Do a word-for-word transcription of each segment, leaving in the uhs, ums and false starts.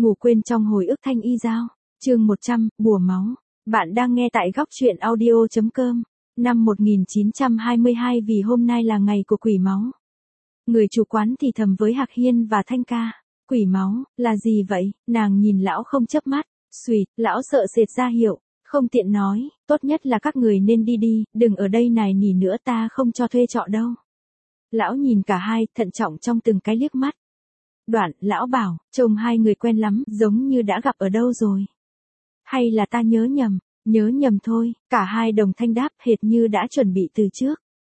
Ngủ quên trong hồi ức thanh y dao, chương một trăm, bùa máu. Bạn đang nghe tại góc truyện audio.com. Năm một nghìn chín trăm hai mươi hai vì hôm nay là ngày của quỷ máu. Người chủ quán thì thầm với Hạc Hiên và Thanh Ca. Quỷ máu, là gì vậy? Nàng nhìn lão không chớp mắt. Xùyt, lão sợ sệt ra hiệu. Không tiện nói, tốt nhất là các người nên đi đi, đừng ở đây nài nỉ nữa, ta không cho thuê trọ đâu. Lão nhìn cả hai, thận trọng trong từng cái liếc mắt. Đoạn, lão bảo, trông hai người quen lắm, giống như đã gặp ở đâu rồi. Hay là ta nhớ nhầm, nhớ nhầm thôi, cả hai đồng thanh đáp hệt như đã chuẩn bị từ trước.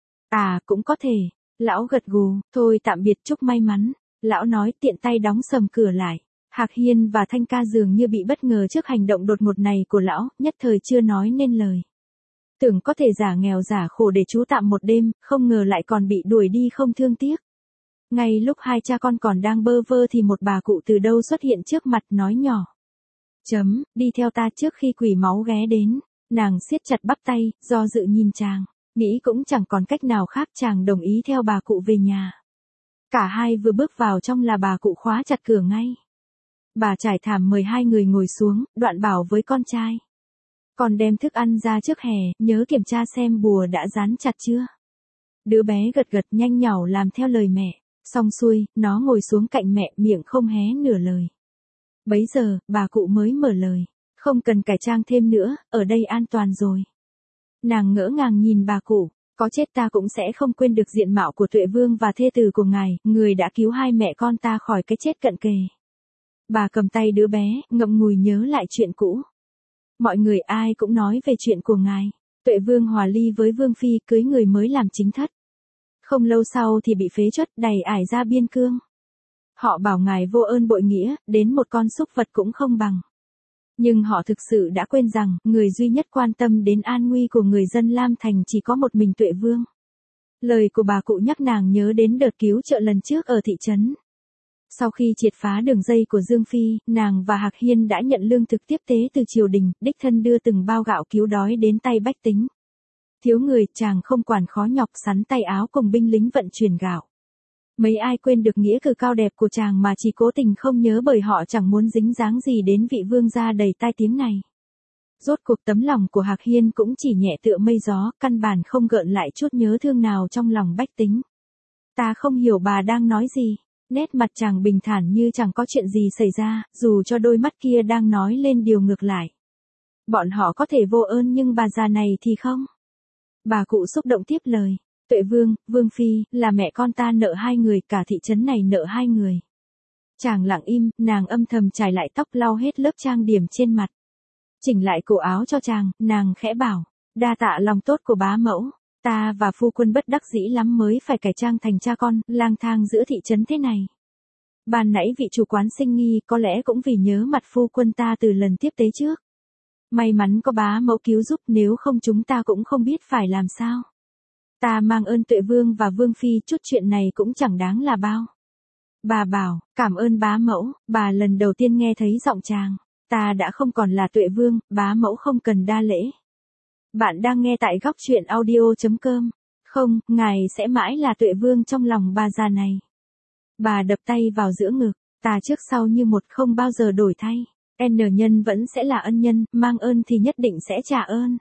À, cũng có thể, lão gật gù, thôi tạm biệt, chúc may mắn. Lão nói tiện tay đóng sầm cửa lại. Hạc Hiên và Thanh Ca dường như bị bất ngờ trước hành động đột ngột này của lão, nhất thời chưa nói nên lời. Tưởng có thể giả nghèo giả khổ để trú tạm một đêm, không ngờ lại còn bị đuổi đi không thương tiếc. Ngay lúc hai cha con còn đang bơ vơ thì một bà cụ từ đâu xuất hiện trước mặt nói nhỏ. Chấm, đi theo ta trước khi quỷ máu ghé đến. Nàng siết chặt bắp tay, do dự nhìn chàng, nghĩ cũng chẳng còn cách nào khác, chàng đồng ý theo bà cụ về nhà. Cả hai vừa bước vào trong là bà cụ khóa chặt cửa ngay. Bà trải thảm mời hai người ngồi xuống, đoạn bảo với con trai. Con đem thức ăn ra trước hè, nhớ kiểm tra xem bùa đã dán chặt chưa. Đứa bé gật gật nhanh nhảu làm theo lời mẹ. Xong xuôi, nó ngồi xuống cạnh mẹ, miệng không hé nửa lời. Bấy giờ, bà cụ mới mở lời. Không cần cải trang thêm nữa, ở đây an toàn rồi. Nàng ngỡ ngàng nhìn bà cụ. Có chết ta cũng sẽ không quên được diện mạo của Tuệ Vương và thê tử của ngài, người đã cứu hai mẹ con ta khỏi cái chết cận kề. Bà cầm tay đứa bé, ngậm ngùi nhớ lại chuyện cũ. Mọi người ai cũng nói về chuyện của ngài. Tuệ Vương hòa ly với Vương Phi, cưới người mới làm chính thất. Không lâu sau thì bị phế truất, đày ải ra biên cương. Họ bảo ngài vô ơn bội nghĩa, đến một con súc vật cũng không bằng. Nhưng họ thực sự đã quên rằng, người duy nhất quan tâm đến an nguy của người dân Lam Thành chỉ có một mình Tuệ Vương. Lời của bà cụ nhắc nàng nhớ đến đợt cứu trợ lần trước ở thị trấn. Sau khi triệt phá đường dây của Dương Phi, nàng và Hạc Hiên đã nhận lương thực tiếp tế từ triều đình, đích thân đưa từng bao gạo cứu đói đến tay bách tính. Thiếu người, chàng không quản khó nhọc sắn tay áo cùng binh lính vận chuyển gạo. Mấy ai quên được nghĩa cử cao đẹp của chàng mà chỉ cố tình không nhớ, bởi họ chẳng muốn dính dáng gì đến vị vương gia đầy tai tiếng này. Rốt cuộc tấm lòng của Hạc Hiên cũng chỉ nhẹ tựa mây gió, căn bản không gợn lại chút nhớ thương nào trong lòng bách tính. Ta không hiểu bà đang nói gì. Nét mặt chàng bình thản như chẳng có chuyện gì xảy ra, dù cho đôi mắt kia đang nói lên điều ngược lại. Bọn họ có thể vô ơn nhưng bà già này thì không. Bà cụ xúc động tiếp lời. Tuệ Vương, Vương Phi, là mẹ con ta nợ hai người, cả thị trấn này nợ hai người. Chàng lặng im, nàng âm thầm chải lại tóc, lau hết lớp trang điểm trên mặt. Chỉnh lại cổ áo cho chàng, nàng khẽ bảo. Đa tạ lòng tốt của bá mẫu. Ta và phu quân bất đắc dĩ lắm mới phải cải trang thành cha con, lang thang giữa thị trấn thế này. Ban nãy vị chủ quán sinh nghi, có lẽ cũng vì nhớ mặt phu quân ta từ lần tiếp tế trước. May mắn có bá mẫu cứu giúp, nếu không chúng ta cũng không biết phải làm sao. Ta mang ơn Tuệ Vương và Vương Phi, chút chuyện này cũng chẳng đáng là bao. Bà bảo, cảm ơn bá mẫu, bà lần đầu tiên nghe thấy giọng chàng. Ta đã không còn là Tuệ Vương, bá mẫu không cần đa lễ. Bạn đang nghe tại góc truyện audio.com. Không, ngài sẽ mãi là Tuệ Vương trong lòng bà già này. Bà đập tay vào giữa ngực, ta trước sau như một, không bao giờ đổi thay. N nhân vẫn sẽ là ân nhân, mang ơn thì nhất định sẽ trả ơn.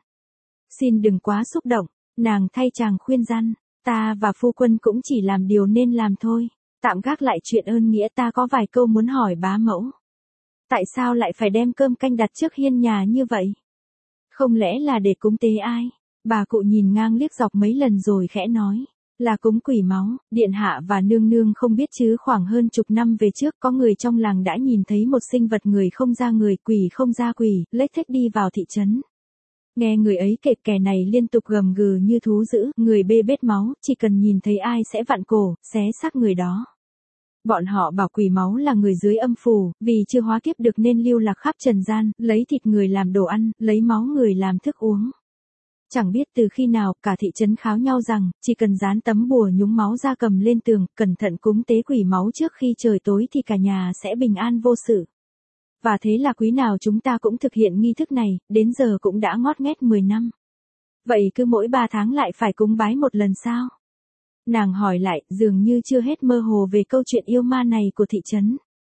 Xin đừng quá xúc động, nàng thay chàng khuyên răn. Ta và phu quân cũng chỉ làm điều nên làm thôi. Tạm gác lại chuyện ơn nghĩa, ta có vài câu muốn hỏi bá mẫu. Tại sao lại phải đem cơm canh đặt trước hiên nhà như vậy? Không lẽ là để cúng tế ai? Bà cụ nhìn ngang liếc dọc mấy lần rồi khẽ nói. Là cúng quỷ máu, điện hạ và nương nương không biết chứ, khoảng hơn chục năm về trước có người trong làng đã nhìn thấy một sinh vật người không ra người, quỷ không ra quỷ, lếch thếch đi vào thị trấn. Nghe người ấy kể, kẻ này liên tục gầm gừ như thú dữ, người bê bết máu, chỉ cần nhìn thấy ai sẽ vặn cổ, xé xác người đó. Bọn họ bảo quỷ máu là người dưới âm phủ, vì chưa hóa kiếp được nên lưu lạc khắp trần gian, lấy thịt người làm đồ ăn, lấy máu người làm thức uống. Chẳng biết từ khi nào, cả thị trấn kháo nhau rằng, chỉ cần dán tấm bùa nhúng máu gia cầm lên tường, cẩn thận cúng tế quỷ máu trước khi trời tối thì cả nhà sẽ bình an vô sự. Và thế là quý nào chúng ta cũng thực hiện nghi thức này, đến giờ cũng đã ngót nghét mười năm. Vậy cứ mỗi ba tháng lại phải cúng bái một lần sao? Nàng hỏi lại, dường như chưa hết mơ hồ về câu chuyện yêu ma này của thị trấn.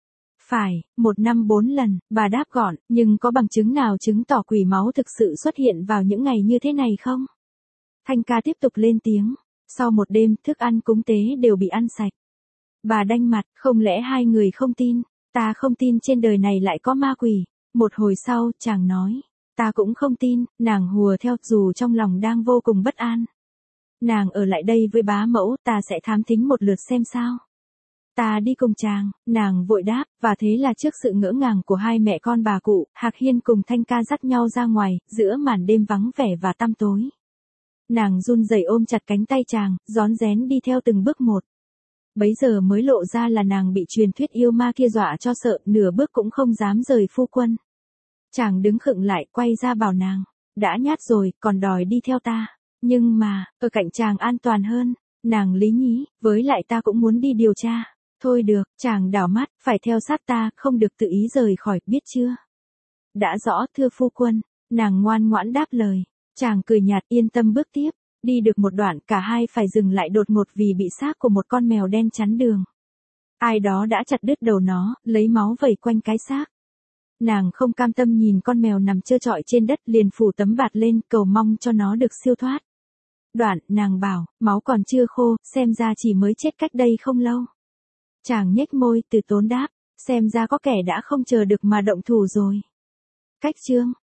Phải, một năm bốn lần, bà đáp gọn, nhưng có bằng chứng nào chứng tỏ quỷ máu thực sự xuất hiện vào những ngày như thế này không? Thanh ca tiếp tục lên tiếng. Sau một đêm, thức ăn cúng tế đều bị ăn sạch. Bà đanh mặt, không lẽ hai người không tin? Ta không tin trên đời này lại có ma quỷ. Một hồi sau, chàng nói. Ta cũng không tin, nàng hùa theo dù trong lòng đang vô cùng bất an. Nàng ở lại đây với bá mẫu, ta sẽ thám thính một lượt xem sao. Ta đi cùng chàng, nàng vội đáp, và thế là trước sự ngỡ ngàng của hai mẹ con bà cụ, Hạc Hiên cùng Thanh ca dắt nhau ra ngoài, giữa màn đêm vắng vẻ và tăm tối. Nàng run rẩy ôm chặt cánh tay chàng, rón rén đi theo từng bước một. Bấy giờ mới lộ ra là nàng bị truyền thuyết yêu ma kia dọa cho sợ, nửa bước cũng không dám rời phu quân. Chàng đứng khựng lại, quay ra bảo nàng, đã nhát rồi, còn đòi đi theo ta. Nhưng mà, ở cạnh chàng an toàn hơn. Nàng lý nhí, với lại ta cũng muốn đi điều tra. Thôi được, chàng đảo mắt, phải theo sát ta, không được tự ý rời khỏi, biết chưa? Đã rõ, thưa phu quân. Nàng ngoan ngoãn đáp lời. Chàng cười nhạt, yên tâm bước tiếp. Đi được một đoạn, cả hai phải dừng lại đột ngột vì bị xác của một con mèo đen chắn đường. Ai đó đã chặt đứt đầu nó, lấy máu vẩy quanh cái xác. Nàng không cam tâm nhìn con mèo nằm trơ trọi trên đất, liền phủ tấm bạt lên, cầu mong cho nó được siêu thoát. Đoạn, nàng bảo, máu còn chưa khô, xem ra chỉ mới chết cách đây không lâu. Chàng nhếch môi, từ tốn đáp, xem ra có kẻ đã không chờ được mà động thủ rồi. Cách chương